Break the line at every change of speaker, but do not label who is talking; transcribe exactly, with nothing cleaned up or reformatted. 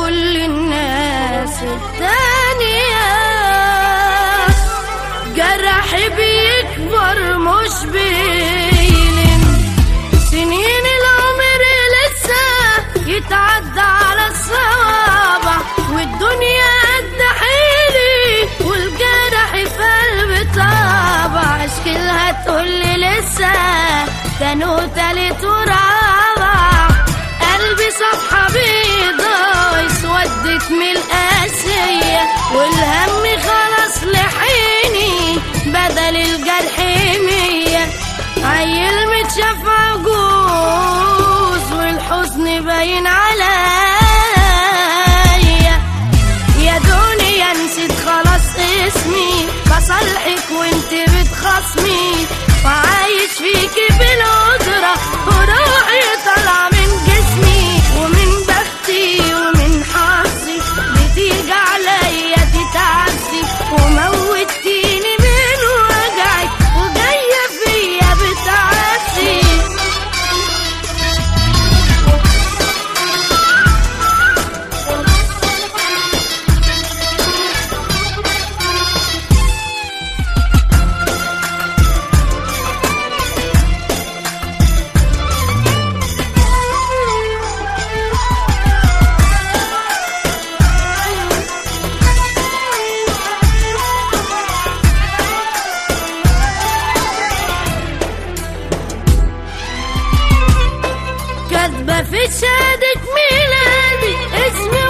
كل الناس التانية. جرحي بيكبر مش بيلم، سنين العمر لسه يتعدى على الصوابع، والدنيا قد حيلي والجرح في قلبي طابع. اشكلها تقولي لسه تاني وتالت ورابع، قلبي صفحة بيضا اسودت من القاسية، والهم خلاص لحيني بدل الجرح مية. عيل متشاف عجوز والحزن باين عليا، يا دنيا نسيت خلاص اسمي بصالحك وانت بتخصمي، وعايش فيكي بالقدرة وروحي طالعة من جسمي، ومن بختي ومن حظي بتيجي عليا تتعزي، وموتيني من وجعك وجاية فيا بتعزي. كاتبة في شهادة ميلادي اسمي